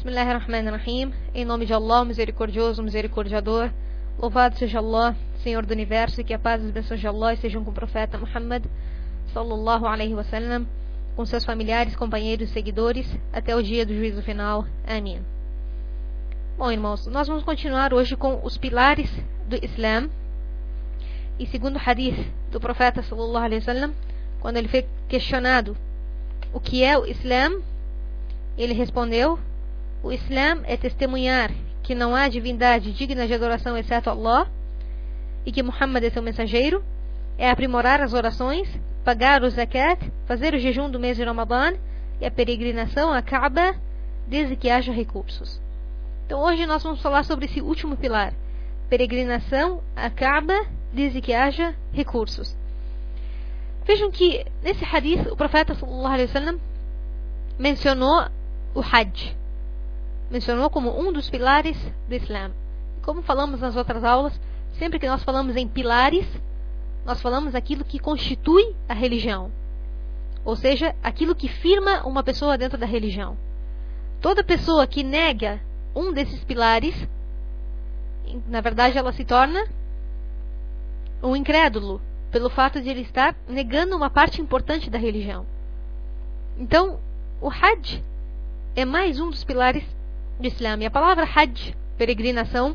Bismillahirrahmanirrahim. Em nome de Allah, o misericordioso, o misericordiador. Louvado seja Allah, Senhor do Universo, e que a paz e as bênçãos de Allah estejam com o profeta Muhammad sallallahu alaihi wasallam, com seus familiares, companheiros e seguidores, até o dia do juízo final. Amém. Bom, irmãos, nós vamos continuar hoje com os pilares do Islã. E segundo o hadith do profeta sallallahu alaihi wasallam, quando ele foi questionado o que é o Islã, ele respondeu: o Islã é testemunhar que não há divindade digna de adoração exceto Allah e que Muhammad é seu mensageiro, é aprimorar as orações, pagar o zakat, fazer o jejum do mês de Ramadã e a peregrinação à Kaaba desde que haja recursos. Então hoje nós vamos falar sobre esse último pilar, peregrinação à Kaaba desde que haja recursos. Vejam que nesse hadith o profeta sallallahu alaihi wasallam mencionou o Hajj, mencionou como um dos pilares do Islã. Como falamos nas outras aulas, sempre que nós falamos em pilares, nós falamos aquilo que constitui a religião, ou seja, aquilo que firma uma pessoa dentro da religião. Toda pessoa que nega um desses pilares, na verdade ela se torna um incrédulo, pelo fato de ele estar negando uma parte importante da religião. Então, o Hajj é mais um dos pilares do Islã. E a palavra Hajj, peregrinação,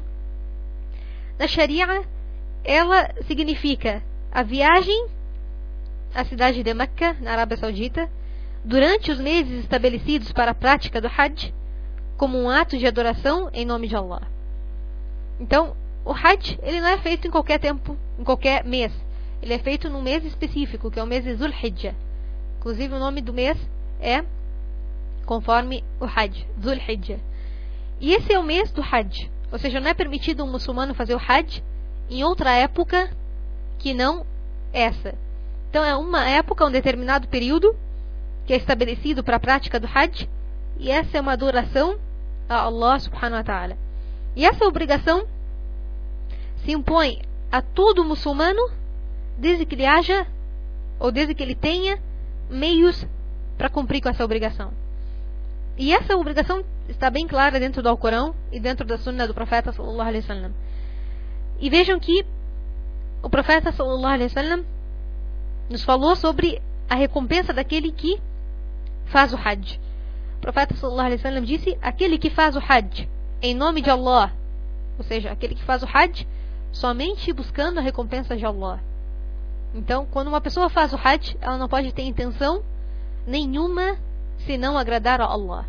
na Sharia, ela significa a viagem à cidade de Meca, na Arábia Saudita, durante os meses estabelecidos para a prática do Hajj, como um ato de adoração em nome de Allah. Então, o Hajj, ele não é feito em qualquer tempo, em qualquer mês. Ele é feito num mês específico, que é o mês de Zulhijjah. Inclusive, o nome do mês é conforme o Hajj, Zulhijjah. E esse é o mês do Hajj. Ou seja, não é permitido um muçulmano fazer o Hajj em outra época que não essa. Então, é uma época, um determinado período, que é estabelecido para a prática do Hajj. E essa é uma adoração a Allah subhanahu wa ta'ala. E essa obrigação se impõe a todo muçulmano desde que ele haja, ou desde que ele tenha meios para cumprir com essa obrigação. E essa obrigação está bem clara dentro do Alcorão e dentro da Sunna do profeta sallallahu alaihi wasallam. E vejam que o profeta sallallahu alaihi wasallam nos falou sobre a recompensa daquele que faz o Hajj. O profeta sallallahu alaihi wasallam disse: aquele que faz o Hajj em nome de Allah, ou seja, aquele que faz o Hajj somente buscando a recompensa de Allah. Então, quando uma pessoa faz o Hajj, ela não pode ter intenção nenhuma senão agradar a Allah.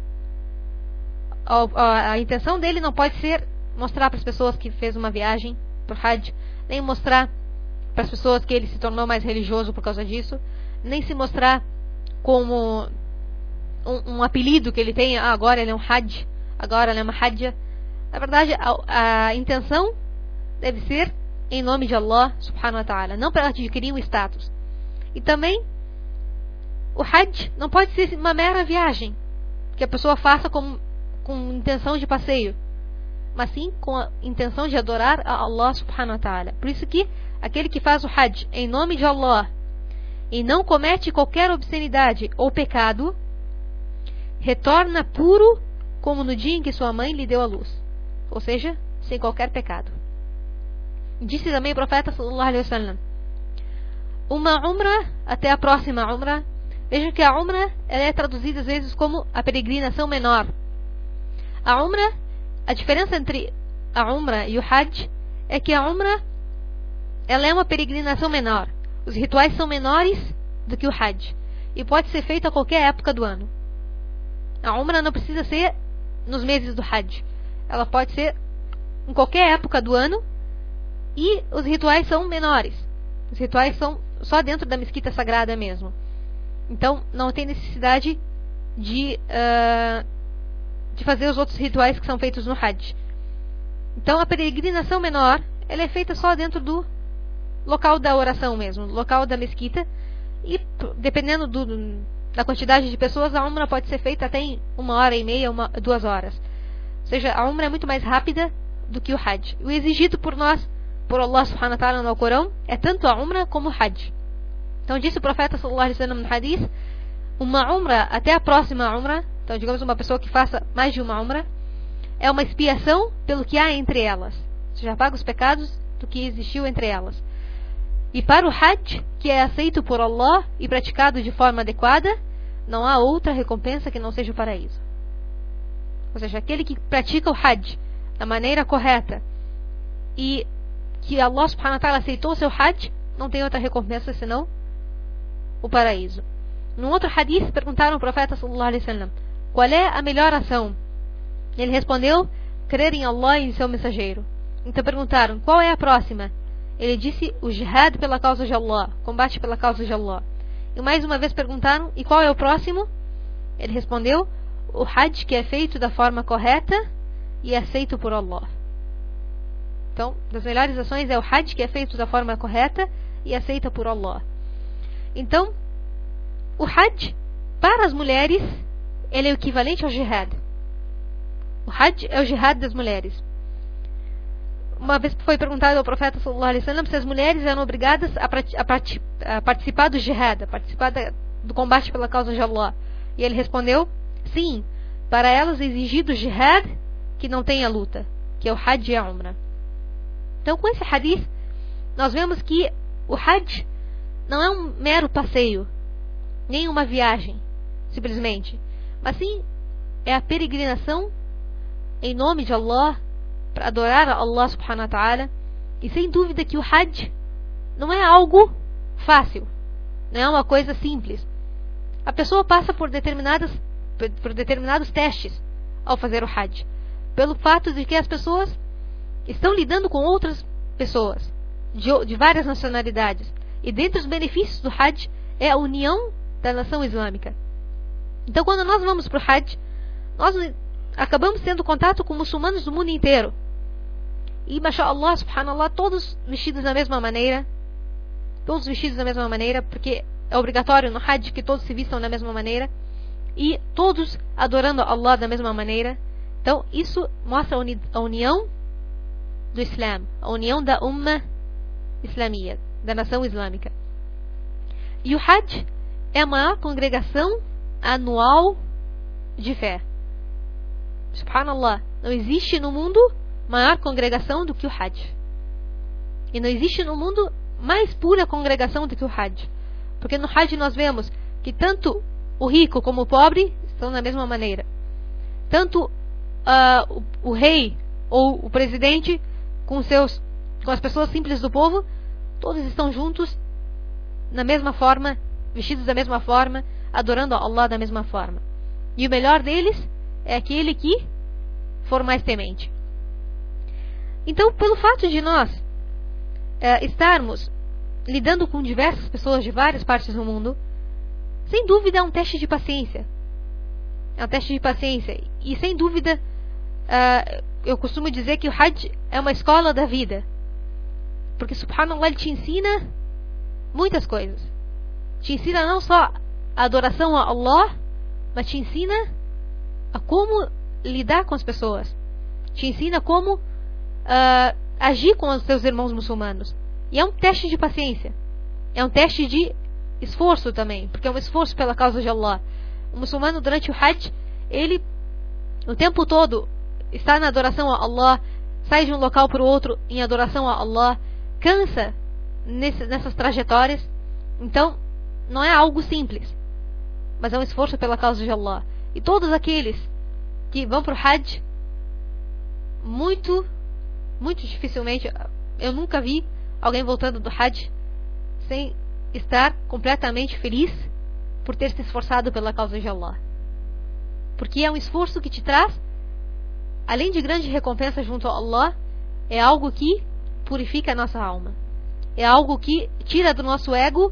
A intenção dele não pode ser mostrar para as pessoas que fez uma viagem para o Hajj, nem mostrar para as pessoas que ele se tornou mais religioso por causa disso, nem se mostrar como um apelido que ele tem: agora ele é um Hajj, agora ele é uma Hajja. Na verdade, a intenção deve ser em nome de Allah subhanahu wa ta'ala, não para adquirir um status. E também o Hajj não pode ser uma mera viagem que a pessoa faça com intenção de passeio, mas sim com a intenção de adorar a Allah subhanahu wa ta'ala. Por isso que aquele que faz o Hajj em nome de Allah e não comete qualquer obscenidade ou pecado, retorna puro como no dia em que sua mãe lhe deu a luz, ou seja, sem qualquer pecado. Disse também o profeta sallallahu alaihi wasallam: uma umra até a próxima umra. Vejam que a umra ela é traduzida às vezes como a peregrinação menor. A umra, a diferença entre a umra e o Hajj é que a umra ela é uma peregrinação menor. Os rituais são menores do que o Hajj e pode ser feito a qualquer época do ano. A umra não precisa ser nos meses do Hajj. Ela pode ser em qualquer época do ano. E os rituais são menores. Os rituais são só dentro da mesquita sagrada mesmo. Então, não tem necessidade de fazer os outros rituais que são feitos no Hajj. Então, a peregrinação menor, ela é feita só dentro do local da oração mesmo, local da mesquita. E, dependendo da quantidade de pessoas, a umra pode ser feita até em 1h30, 2 horas. Ou seja, a umra é muito mais rápida do que o Hajj. O exigido por nós, por Allah subhanahu wa ta'ala no Alcorão, é tanto a umra como o Hajj. Então disse o profeta sallallahu alaihi wasallam no hadith: uma umra até a próxima umra Então, digamos, uma pessoa que faça mais de uma umra, é uma expiação pelo que há entre elas. Você já paga os pecados do que existiu entre elas. E para o Hajj, que é aceito por Allah e praticado de forma adequada, não há outra recompensa que não seja o paraíso. Ou seja, aquele que pratica o Hajj da maneira correta e que Allah subhanahu wa ta'ala aceitou o seu Hajj, não tem outra recompensa senão o paraíso. Num outro hadith, perguntaram ao profeta sallallahu alaihi wasallam: qual é a melhor ação? Ele respondeu: crer em Allah e em seu mensageiro. Então perguntaram: qual é a próxima? Ele disse: o jihad pela causa de Allah, combate pela causa de Allah. E mais uma vez perguntaram: e qual é o próximo? Ele respondeu: o Hajj, que é feito da forma correta e aceito por Allah. Então, das melhores ações é o Hajj, que é feito da forma correta e aceita por Allah. Então, o Hajj, para as mulheres, ele é o equivalente ao jihad. O Hajj é o jihad das mulheres. Uma vez foi perguntado ao profeta sallallahu alaihi wasallam se as mulheres eram obrigadas a participar do jihad, a participar do combate pela causa de Allah. E ele respondeu: sim, para elas é exigido o jihad que não tenha luta, que é o Hajj e a Umrah. Então, com esse hadith, nós vemos que o Hajj não é um mero passeio, nem uma viagem, simplesmente, mas sim é a peregrinação em nome de Allah, para adorar a Allah subhanahu wa ta'ala. E sem dúvida que o Hajj não é algo fácil, não é uma coisa simples. A pessoa passa por determinados testes ao fazer o Hajj, pelo fato de que as pessoas estão lidando com outras pessoas de várias nacionalidades. E dentre os benefícios do Hajj é a união da nação islâmica. Então, quando nós vamos para o Hajj, nós acabamos tendo contato com muçulmanos do mundo inteiro. E, mashallah, subhanallah, todos vestidos da mesma maneira. Todos vestidos da mesma maneira, porque é obrigatório no Hajj que todos se vistam da mesma maneira. E todos adorando Allah da mesma maneira. Então, isso mostra a união do Islã, a união da Ummah Islamia, da nação islâmica. E o Hajj é a maior congregação anual de fé. Subhanallah, não existe no mundo maior congregação do que o Hajj. E não existe no mundo mais pura congregação do que o Hajj. Porque no Hajj nós vemos que tanto o rico como o pobre estão da mesma maneira. Tanto o rei ou o presidente com as pessoas simples do povo, todos estão juntos na mesma forma, vestidos da mesma forma, adorando a Allah da mesma forma. E o melhor deles é aquele que for mais temente. Então, pelo fato de nós estarmos lidando com diversas pessoas de várias partes do mundo, sem dúvida é um teste de paciência. É um teste de paciência. E sem dúvida, eu costumo dizer que o Hajj é uma escola da vida. Porque, subhanallah, ele te ensina muitas coisas. Te ensina não só a adoração a Allah, mas te ensina a como lidar com as pessoas. Te ensina como agir com os seus irmãos muçulmanos. E é um teste de paciência. É um teste de esforço também, porque é um esforço pela causa de Allah. O muçulmano, durante o Hajj, ele o tempo todo está na adoração a Allah, sai de um local para o outro em adoração a Allah, cansa nessas trajetórias. Então, não é algo simples, mas é um esforço pela causa de Allah. E todos aqueles que vão para o Hajj, muito dificilmente, eu nunca vi alguém voltando do Hajj sem estar completamente feliz por ter se esforçado pela causa de Allah. Porque é um esforço que te traz, além de grande recompensa junto a Allah, é algo que purifica a nossa alma. É algo que tira do nosso ego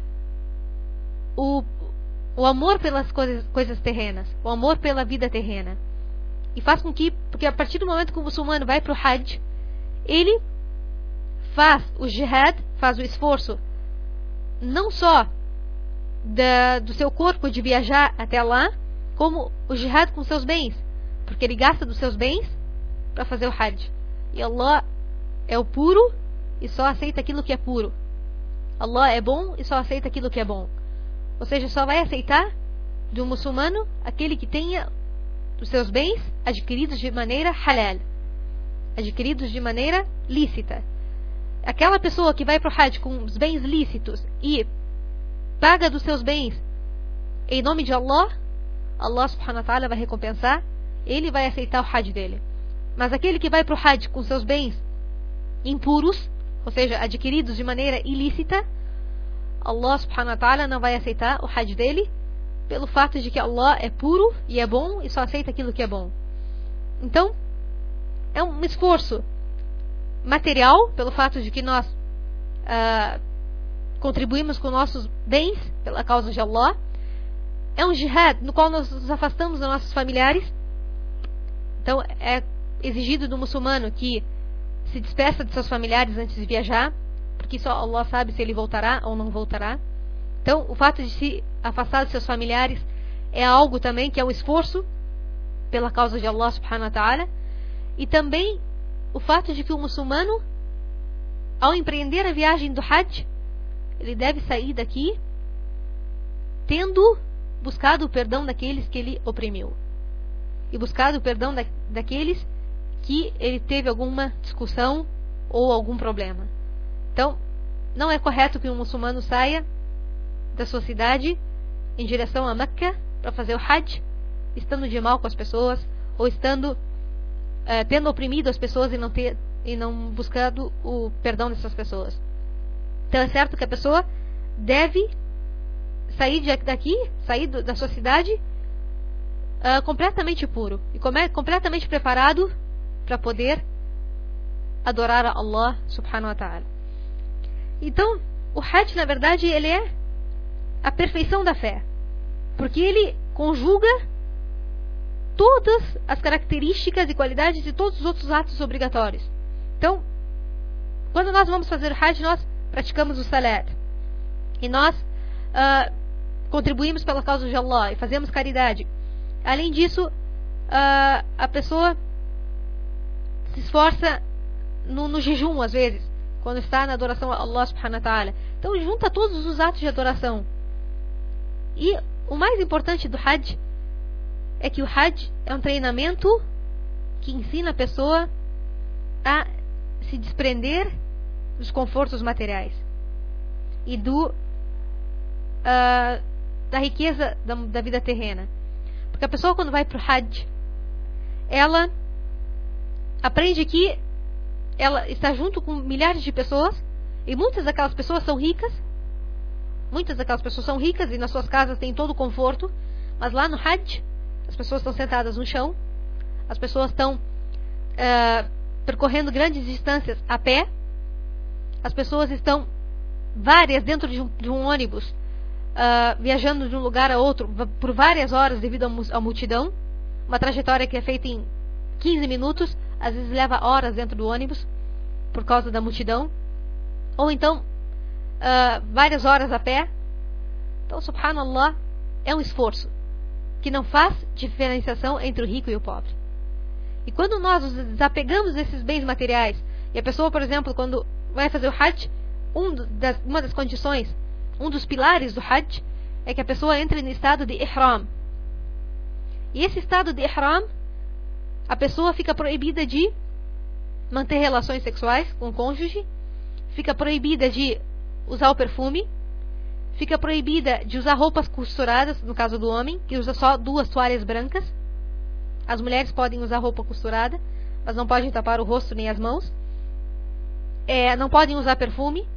o amor pelas coisas terrenas, o amor pela vida terrena. E faz com que, porque a partir do momento que o muçulmano vai para o Hajj, ele faz o jihad, faz o esforço, não só do seu corpo de viajar até lá, como o jihad com seus bens, porque ele gasta dos seus bens para fazer o Hajj. E Allah é o puro e só aceita aquilo que é puro. Allah é bom e só aceita aquilo que é bom. Ou seja, só vai aceitar de um muçulmano aquele que tenha os seus bens adquiridos de maneira halal, adquiridos de maneira lícita. Aquela pessoa que vai para o Hajj com os bens lícitos e paga dos seus bens em nome de Allah, Allah subhanahu wa ta'ala vai recompensar, ele vai aceitar o Hajj dele. Mas aquele que vai para o Hajj com seus bens impuros, ou seja, adquiridos de maneira ilícita, Allah subhanahu wa ta'ala não vai aceitar o Hajj dele, pelo fato de que Allah é puro e é bom e só aceita aquilo que é bom. Então, é um esforço material, pelo fato de que nós contribuímos com nossos bens pela causa de Allah. É um jihad no qual nós nos afastamos dos nossos familiares. Então, é exigido do muçulmano que se despeça de seus familiares antes de viajar, porque só Allah sabe se ele voltará ou não voltará. Então, o fato de se afastar de seus familiares é algo também que é um esforço pela causa de Allah subhanahu wa ta'ala. E também o fato de que o muçulmano, ao empreender a viagem do Hajj, ele deve sair daqui tendo buscado o perdão daqueles que ele oprimiu. E buscado o perdão daqueles que ele teve alguma discussão ou algum problema. Então, não é correto que um muçulmano saia da sua cidade em direção a Meca para fazer o Hajj, estando de mal com as pessoas, ou estando tendo oprimido as pessoas e não buscando o perdão dessas pessoas. Então é certo que a pessoa deve sair daqui, sair da sua cidade completamente puro e completamente preparado para poder adorar a Allah subhanahu wa ta'ala. Então, o Hajj, na verdade, ele é a perfeição da fé, porque ele conjuga todas as características e qualidades de todos os outros atos obrigatórios. Então, quando nós vamos fazer o Hajj, nós praticamos o Salat, e nós contribuímos pela causa de Allah e fazemos caridade. Além disso, a pessoa se esforça no jejum, às vezes, quando está na adoração a Allah subhanahu wa ta'ala. Então, junta todos os atos de adoração. E o mais importante do Hajj é que o Hajj é um treinamento que ensina a pessoa a se desprender dos confortos materiais e da riqueza da vida terrena. Porque a pessoa, quando vai para o Hajj, ela aprende que ela está junto com milhares de pessoas, e muitas daquelas pessoas são ricas. Muitas daquelas pessoas são ricas e nas suas casas têm todo o conforto, mas lá no Hajj as pessoas estão sentadas no chão, as pessoas estão percorrendo grandes distâncias a pé, as pessoas estão várias dentro de um ônibus, viajando de um lugar a outro por várias horas devido à multidão. Uma trajetória que é feita em 15 minutos, às vezes leva horas dentro do ônibus por causa da multidão, ou então várias horas a pé. Então, subhanallah, é um esforço que não faz diferenciação entre o rico e o pobre. E quando nós nos desapegamos desses bens materiais, e a pessoa, por exemplo, quando vai fazer o Hajj, uma das condições, um dos pilares do Hajj é que a pessoa entre no estado de Ihram. E esse estado de Ihram, a pessoa fica proibida de manter relações sexuais com o cônjuge, fica proibida de usar o perfume, fica proibida de usar roupas costuradas, no caso do homem, que usa só 2 toalhas brancas. As mulheres podem usar roupa costurada, mas não podem tapar o rosto nem as mãos. Não podem usar perfume.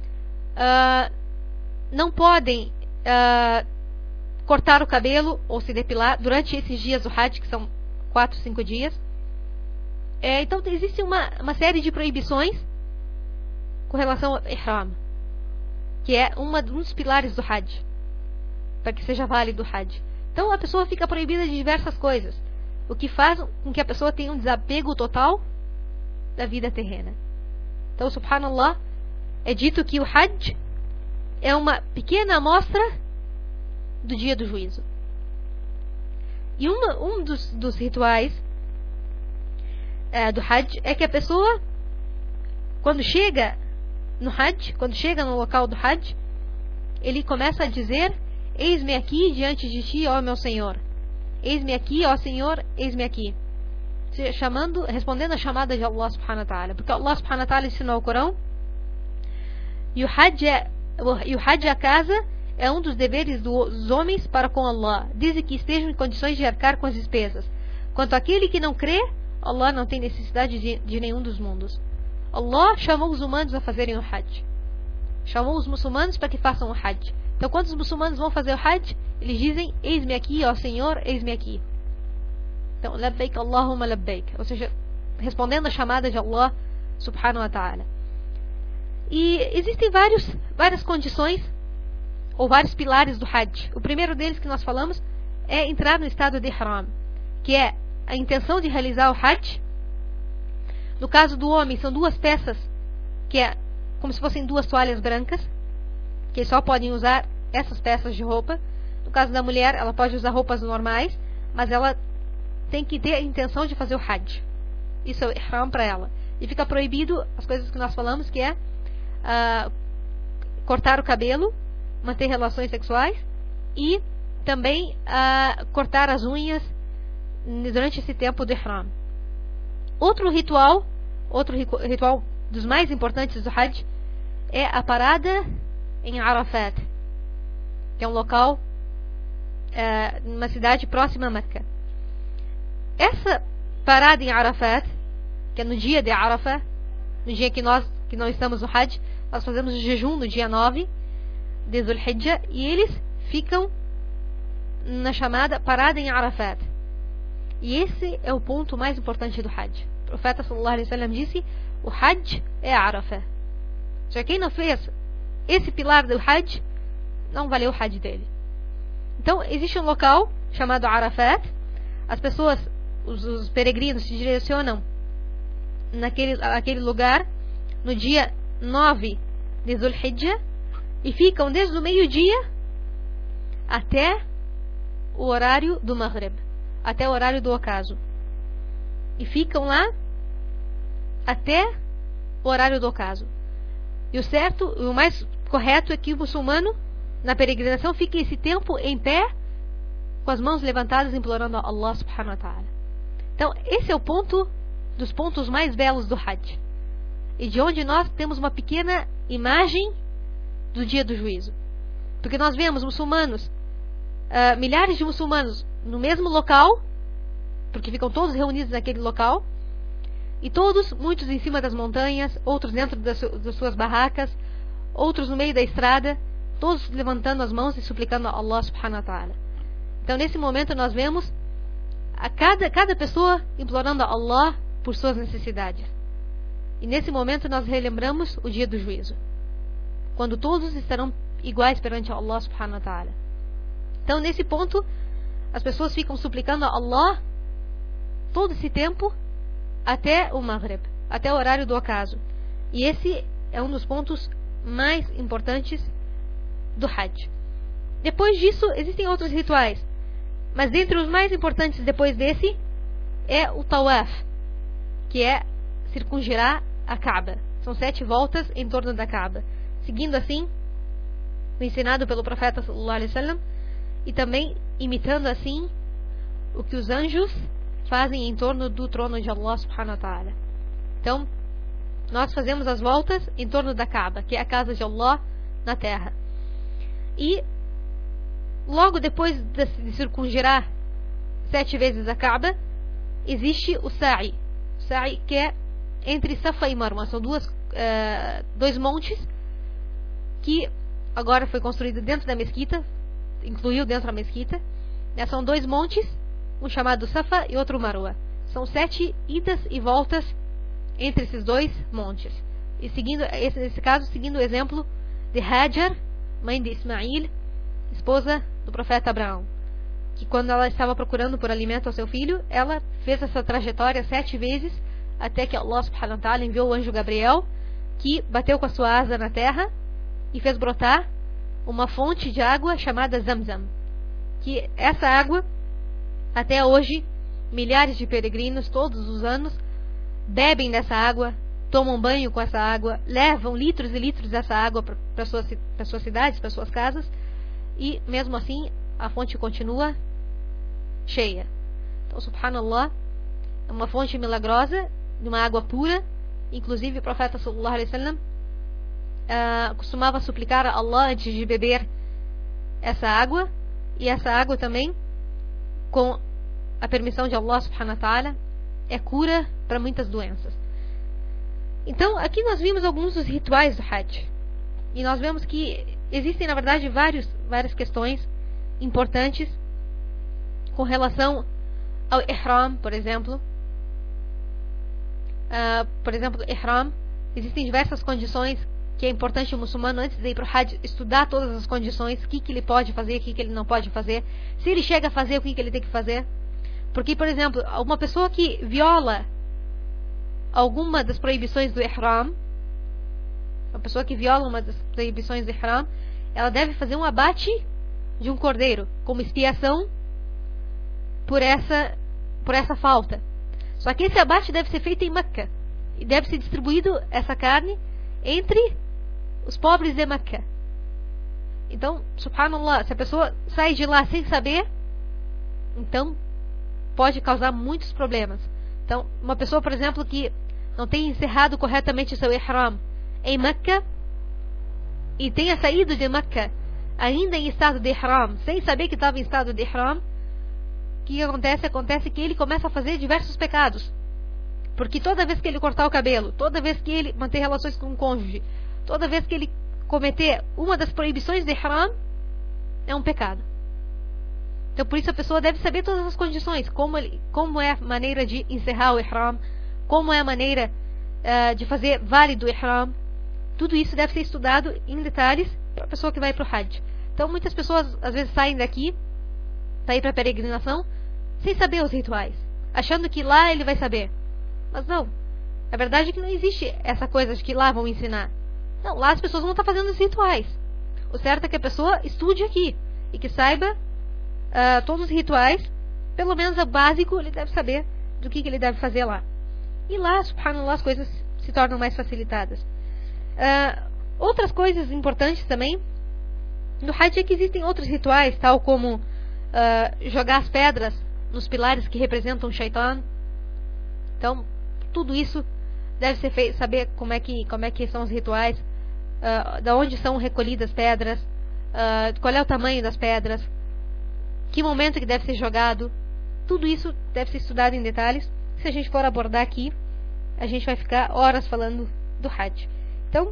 Não podem cortar o cabelo ou se depilar durante esses dias do Hajj, que são 4, 5 dias. Então existe uma série de proibições com relação ao Ihram, que é um dos pilares do Hajj, para que seja válido o Hajj. Então a pessoa fica proibida de diversas coisas, o que faz com que a pessoa tenha um desapego total da vida terrena. Então, subhanallah, é dito que o Hajj é uma pequena amostra do dia do juízo. E um dos rituais do Hajj é que a pessoa, quando chega no Hajj, quando chega no local do Hajj, ele começa a dizer: eis-me aqui diante de ti, ó meu Senhor. Eis-me aqui, ó Senhor, eis-me aqui. Respondendo a chamada de Allah subhanahu wa ta'ala. Porque Allah subhanahu wa ta'ala ensinou o Corão. E o Hajj a casa é um dos deveres dos homens para com Allah, desde que estejam em condições de arcar com as despesas. Quanto àquele que não crê, Allah não tem necessidade de nenhum dos mundos. Allah chamou os humanos a fazerem o Hajj. Chamou os muçulmanos para que façam o Hajj. Então, quando os muçulmanos vão fazer o Hajj, eles dizem, eis-me aqui, ó Senhor, eis-me aqui. Então, labbaik Allahumma labbaik. Ou seja, respondendo a chamada de Allah subhanahu wa ta'ala. E existem várias condições, ou vários pilares do Hajj. O primeiro deles que nós falamos é entrar no estado de Ihram, que é a intenção de realizar o Hajj. No caso do homem, são duas peças, que é como se fossem duas toalhas brancas, que só podem usar essas peças de roupa. No caso da mulher, ela pode usar roupas normais, mas ela tem que ter a intenção de fazer o Hajj. Isso é o Ihram para ela. E fica proibido as coisas que nós falamos, que é cortar o cabelo, manter relações sexuais e também cortar as unhas durante esse tempo do Ihram. Outro ritual dos mais importantes do Hajj é a parada em Arafat, que é um local numa cidade próxima a Meca. Essa parada em Arafat, que é no dia de Arafat, no dia que não estamos no Hajj, nós fazemos o jejum no dia 9 de Dhul Hijjah, e eles ficam na chamada parada em Arafat. E esse é o ponto mais importante do Hajj. O profeta sallallahu alaihi wasallam disse, o Hajj é Arafat. Já quem não fez esse pilar do Hajj, não valeu o Hajj dele. Então, existe um local chamado Arafat. As pessoas, os peregrinos se direcionam naquele lugar no dia 9 de Dhul Hijjah e ficam desde o meio-dia até o horário do Maghrib, até o horário do ocaso. E ficam lá até o horário do ocaso. E o certo, o mais correto é que o muçulmano, na peregrinação, fique esse tempo em pé, com as mãos levantadas, implorando a Allah subhanahu wa ta'ala. Então, esse é o ponto dos pontos mais belos do Hajj. E de onde nós temos uma pequena imagem do dia do juízo. Porque nós vemos muçulmanos, milhares de muçulmanos no mesmo local, porque ficam todos reunidos naquele local, e todos, muitos em cima das montanhas, outros dentro das suas barracas, outros no meio da estrada, todos levantando as mãos e suplicando a Allah subhanahu wa ta'ala. Então, nesse momento, nós vemos a cada pessoa implorando a Allah por suas necessidades. E nesse momento, nós relembramos o dia do juízo, quando todos estarão iguais perante Allah subhanahu wa ta'ala. Então, nesse ponto, as pessoas ficam suplicando a Allah todo esse tempo até o Maghrib, até o horário do ocaso. E esse é um dos pontos mais importantes do Hajj. Depois disso, existem outros rituais, mas dentre os mais importantes depois desse é o Tawaf, que é circungirar a Kaaba. São 7 voltas em torno da Kaaba, seguindo assim o ensinado pelo profeta sallallahu alaihi wasallam, e também imitando assim o que os anjos fazem em torno do trono de Allah subhanahu wa ta'ala. Então, nós fazemos as voltas em torno da Kaaba, que é a casa de Allah na terra. E logo depois de circungirar 7 vezes a Kaaba, existe o Sa'i. O Sa'i, que é entre Safa e Marwa. São dois montes que agora foi construído dentro da mesquita, incluiu dentro da mesquita. São 2 montes, um chamado Safa e outro Marwa. São 7 idas e voltas entre esses 2 montes. E nesse caso, seguindo o exemplo de Hajar, mãe de Ismail, esposa do profeta Abraão, que quando ela estava procurando por alimento ao seu filho, ela fez essa trajetória 7 vezes, até que Allah subhanahu wa ta'ala enviou o anjo Gabriel, que bateu com a sua asa na terra e fez brotar uma fonte de água chamada Zamzam, que essa água, até hoje, milhares de peregrinos, todos os anos, bebem dessa água, tomam banho com essa água, levam litros e litros dessa água para suas cidades, para suas casas, e mesmo assim a fonte continua cheia. Então, subhanallah, é uma fonte milagrosa de uma água pura. Inclusive o profeta sallallahu alaihi wasallam costumava suplicar a Allah antes de beber essa água, e essa água também, com a permissão de Allah subhanahu wa ta'ala, é cura para muitas doenças. Então aqui nós vimos alguns dos rituais do Hajj, e nós vemos que existem na verdade várias questões importantes com relação ao Ihram, por exemplo. Ihram, existem diversas condições que é importante o muçulmano, antes de ir para o Hajj, estudar todas as condições, o que ele pode fazer, o que ele não pode fazer, se ele chega a fazer, o que ele tem que fazer. Porque, por exemplo, uma pessoa que viola alguma das proibições do Ihram, ela deve fazer um abate de um cordeiro como expiação por essa falta. Só que esse abate deve ser feito em Meca, e deve ser distribuído essa carne entre os pobres de Meca. Então, subhanallah, se a pessoa sai de lá sem saber, então pode causar muitos problemas. Então, uma pessoa, por exemplo, que não tenha encerrado corretamente seu Ihram em Meca e tenha saído de Meca ainda em estado de Ihram, sem saber que estava em estado de Ihram, o que acontece? Acontece que ele começa a fazer diversos pecados. Porque toda vez que ele cortar o cabelo, toda vez que ele manter relações com o cônjuge, toda vez que ele cometer uma das proibições de Ihram, é um pecado. Então por isso a pessoa deve saber todas as condições, como é a maneira de encerrar o Ihram, como é a maneira de fazer válido o Ihram. Tudo isso deve ser estudado em detalhes para a pessoa que vai para o Hajj. Então muitas pessoas às vezes saem daqui para ir para a peregrinação sem saber os rituais, achando que lá ele vai saber. Mas não, a verdade é que não existe essa coisa de que lá vão ensinar. Não, lá as pessoas vão estar fazendo os rituais. O certo é que a pessoa estude aqui e que saiba todos os rituais, pelo menos o básico ele deve saber do que ele deve fazer lá. E lá, subhanallah, as coisas se tornam mais facilitadas. Outras coisas importantes também no Hajj é que existem outros rituais, tal como jogar as pedras nos pilares que representam o Shaitan. Então, tudo isso deve ser feito, saber como é que são os rituais, da onde são recolhidas pedras, qual é o tamanho das pedras, que momento que deve ser jogado. Tudo isso deve ser estudado em detalhes. Se a gente for abordar aqui, a gente vai ficar horas falando do Hajj. Então,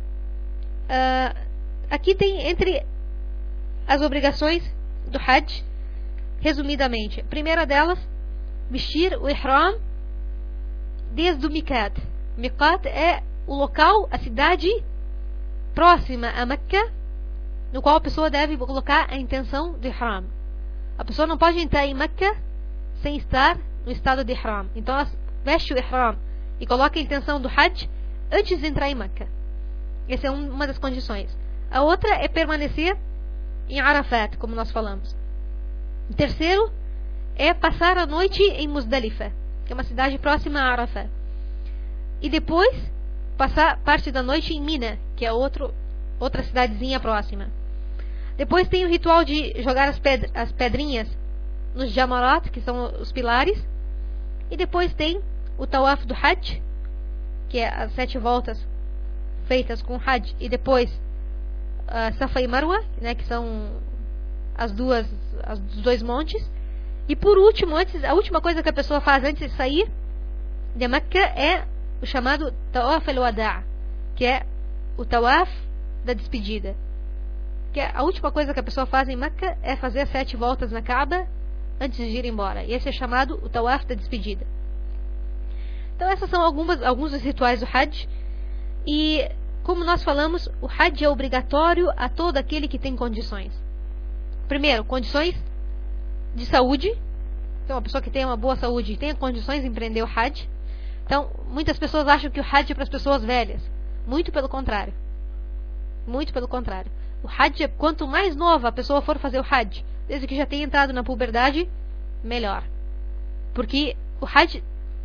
aqui tem entre as obrigações do Hajj, resumidamente, a primeira delas, vestir o Ihram desde o Miqat. Miqat é o local, a cidade próxima a Meca, no qual a pessoa deve colocar a intenção de Ihram. A pessoa não pode entrar em Meca sem estar no estado de Ihram. Então ela veste o Ihram e coloca a intenção do Hajj antes de entrar em Meca. Essa é uma das condições. A outra é permanecer em Arafat, como nós falamos. O terceiro é passar a noite em Muzdalifa, que é uma cidade próxima a Arafat. E depois passar parte da noite em Mina, que é outra cidadezinha próxima. Depois tem o ritual de jogar as pedrinhas nos Jamarat, que são os pilares. E depois tem o Tawaf do Hajj, que é as 7 voltas feitas com Hajj. E depois Safa e Marwa, né, que são os 2 montes. E por último, a última coisa que a pessoa faz antes de sair de Meca é o chamado Tawaf al-Wada', que é o Tawaf da despedida. Que a última coisa que a pessoa faz em Meca é fazer as 7 voltas na Kaaba antes de ir embora. E esse é chamado o Tawaf da despedida. Então essas são alguns dos rituais do Hajj. E como nós falamos, o Hajj é obrigatório a todo aquele que tem condições. Primeiro, condições de saúde. Então, uma pessoa que tem uma boa saúde e tenha condições de empreender o Hajj. Então, muitas pessoas acham que o Hajj é para as pessoas velhas. Muito pelo contrário. Muito pelo contrário. O Hajj é quanto mais nova a pessoa for fazer o Hajj, desde que já tenha entrado na puberdade, melhor. Porque o Hajj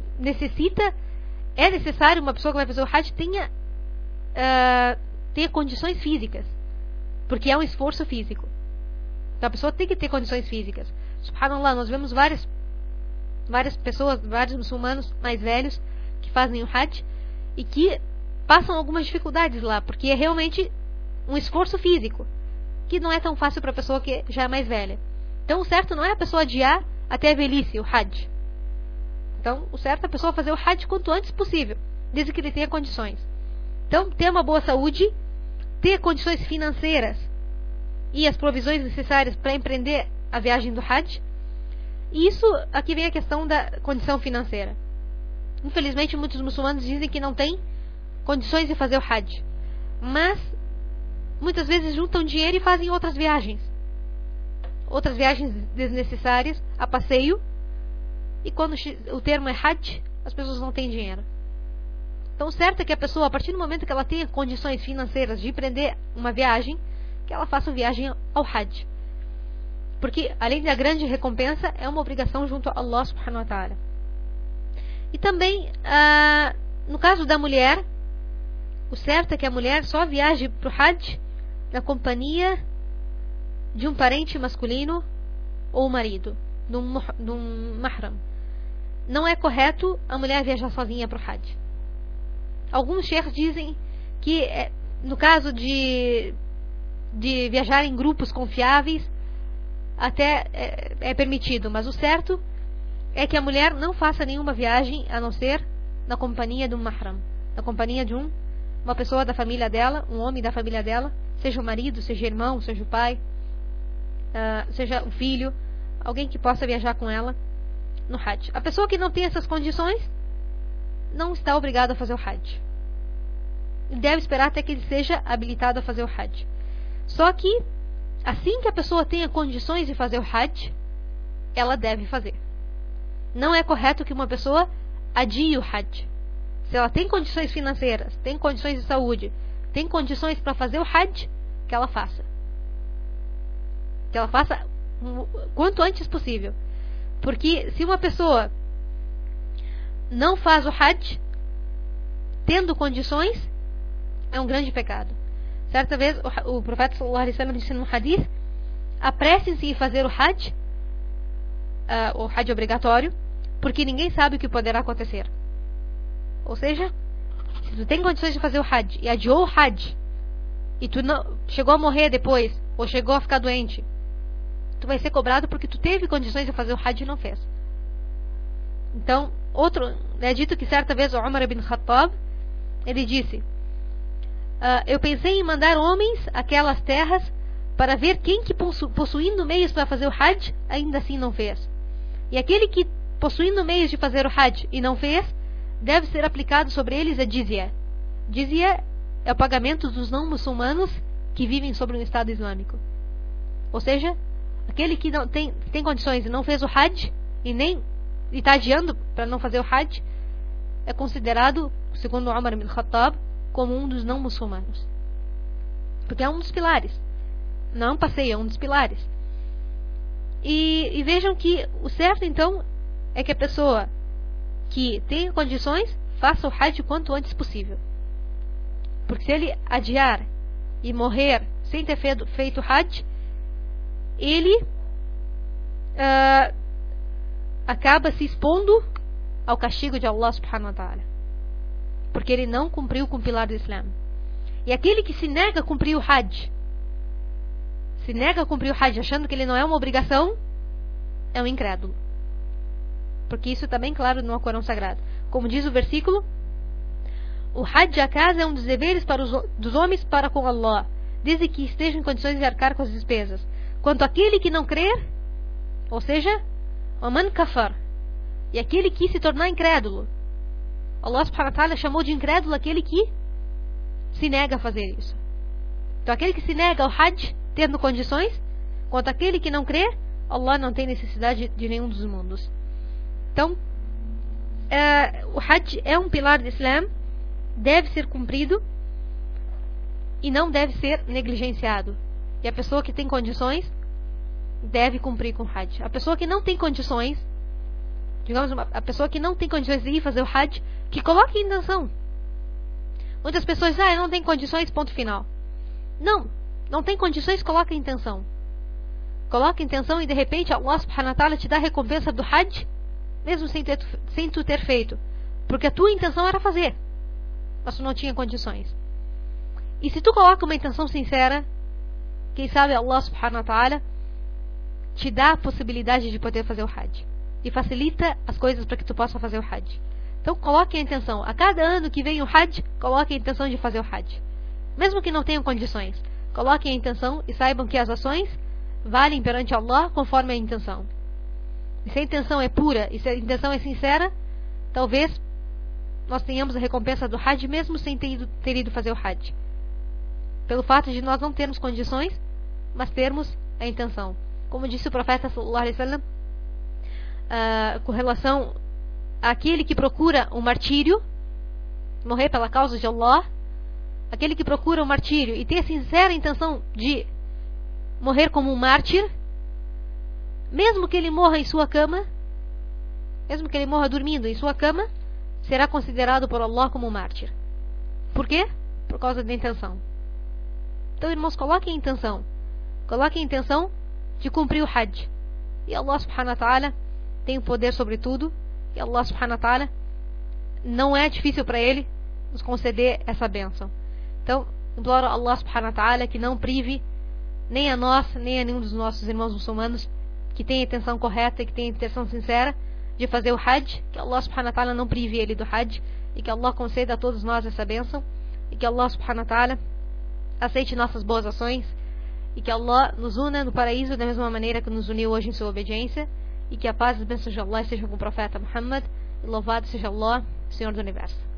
é necessário uma pessoa que vai fazer o Hajj tenha condições físicas. Porque é um esforço físico. Então a pessoa tem que ter condições físicas. Subhanallah, nós vemos várias pessoas, vários muçulmanos mais velhos que fazem o Hajj e que passam algumas dificuldades lá, porque é realmente um esforço físico que não é tão fácil para a pessoa que já é mais velha. Então o certo não é a pessoa adiar até a velhice o Hajj. Então o certo é a pessoa fazer o Hajj quanto antes possível, desde que ele tenha condições. Então ter uma boa saúde, ter condições financeiras e as provisões necessárias para empreender a viagem do Hajj. E isso, aqui vem a questão da condição financeira. Infelizmente muitos muçulmanos dizem que não têm condições de fazer o Hajj, mas muitas vezes juntam dinheiro e fazem outras viagens desnecessárias, a passeio, e quando o termo é Hajj, as pessoas não têm dinheiro. Então o certo é que a pessoa, a partir do momento que ela tenha condições financeiras de empreender uma viagem, que ela faça a viagem ao Hajj. Porque, além da grande recompensa, é uma obrigação junto a Allah subhanahu wa ta'ala. E também, no caso da mulher, o certo é que a mulher só viaje para o Hajj na companhia de um parente masculino ou marido, de um mahram. Não é correto a mulher viajar sozinha para o Hajj. Alguns sheikhs dizem que, no caso de viajar em grupos confiáveis, até é permitido, mas o certo é que a mulher não faça nenhuma viagem a não ser na companhia de um mahram, na companhia de uma pessoa da família dela, um homem da família dela, seja o marido, seja o irmão, seja o pai, seja o filho, alguém que possa viajar com ela no Hajj. A pessoa que não tem essas condições não está obrigada a fazer o Hajj. Ele deve esperar até que ele seja habilitado a fazer o Hajj. Só que assim que a pessoa tenha condições de fazer o Hajj, ela deve fazer. Não é correto que uma pessoa adie o Hajj. Se ela tem condições financeiras, tem condições de saúde, tem condições para fazer o Hajj, que ela faça. Que ela faça quanto antes possível. Porque se uma pessoa não faz o Hajj, tendo condições, é um grande pecado. Certa vez o profeta sallallahu alaihi wasallam disse num hadith: apressem-se em fazer o Hajj obrigatório, porque ninguém sabe o que poderá acontecer. Ou seja, se tu tem condições de fazer o Hajj e adiou o Hajj e tu não, chegou a morrer depois, ou chegou a ficar doente, tu vai ser cobrado porque tu teve condições de fazer o Hajj e não fez. Então, é dito que certa vez o Umar ibn Khattab, ele disse: eu pensei em mandar homens àquelas terras para ver quem que possuindo meios para fazer o Hajj ainda assim não fez. E aquele que possuindo meios de fazer o Hajj e não fez, deve ser aplicado sobre eles a jizya. Jizya é o pagamento dos não muçulmanos que vivem sobre um Estado Islâmico. Ou seja, aquele que não tem condições e não fez o Hajj e está adiando para não fazer o Hajj, é considerado, segundo Umar ibn Khattab, como um dos não muçulmanos. Porque é um dos pilares. Não é um passeio, é um dos pilares. E vejam que o certo então é que a pessoa que tem condições faça o Hajj o quanto antes possível. Porque se ele adiar e morrer sem ter feito o Hajj, ele acaba se expondo ao castigo de Allah subhanahu wa ta'ala, porque ele não cumpriu com o pilar do Islã. E aquele que se nega a cumprir o Hajj, achando que ele não é uma obrigação, é um incrédulo. Porque isso está bem claro no Alcorão Sagrado. Como diz o versículo: o Hajj à casa é um dos deveres dos homens para com Allah, desde que estejam em condições de arcar com as despesas. Quanto aquele que não crer, ou seja, o man kafar, e aquele que se tornar incrédulo, Allah subhanahu wa ta'ala chamou de incrédulo aquele que se nega a fazer isso. Então aquele que se nega ao Hajj tendo condições, quanto aquele que não crê, Allah não tem necessidade de nenhum dos mundos. Então o Hajj é um pilar do Islã, deve ser cumprido e não deve ser negligenciado. E a pessoa que tem condições deve cumprir com o Hajj. A pessoa que não tem condições, digamos, a pessoa que não tem condições de ir fazer o Hajj, que coloque em intenção. Muitas pessoas dizem: não tem condições, ponto final. Não tem condições, coloca em intenção. Coloca a intenção e de repente Allah subhanahu wa ta'ala te dá a recompensa do Hajj, mesmo sem tu ter feito. Porque a tua intenção era fazer, mas tu não tinha condições. E se tu coloca uma intenção sincera, quem sabe Allah subhanahu wa ta'ala te dá a possibilidade de poder fazer o Hajj. E facilita as coisas para que tu possa fazer o Hajj. Então coloque a intenção. A cada ano que vem o Hajj, coloque a intenção de fazer o Hajj. Mesmo que não tenham condições, coloquem a intenção e saibam que as ações valem perante Allah conforme a intenção. E se a intenção é pura e se a intenção é sincera, talvez nós tenhamos a recompensa do Hajj mesmo sem ter ido fazer o Hajj. Pelo fato de nós não termos condições, mas termos a intenção. Como disse o profeta sallallahu alaihi wasallam, com relação àquele que procura o martírio, morrer pela causa de Allah, aquele que procura o martírio e tem a sincera intenção de morrer como um mártir, mesmo que ele morra em sua cama, mesmo que ele morra dormindo em sua cama, será considerado por Allah como um mártir. Por quê? Por causa da intenção. Então, irmãos, coloquem a intenção. Coloquem a intenção de cumprir o Hajj. E Allah subhanahu wa ta'ala tem o poder sobre tudo. E Allah subhanahu wa ta'ala não é difícil para ele nos conceder essa bênção. Então, imploro a Allah subhanahu wa ta'ala que não prive nem a nós, nem a nenhum dos nossos irmãos muçulmanos que tem a intenção correta e que tem a intenção sincera de fazer o Hajj, que Allah subhanahu wa ta'ala não prive ele do Hajj e que Allah conceda a todos nós essa bênção e que Allah subhanahu wa ta'ala aceite nossas boas ações e que Allah nos una no paraíso da mesma maneira que nos uniu hoje em sua obediência e que a paz e as bênçãos de Allah estejam com o profeta Muhammad e louvado seja Allah, Senhor do Universo.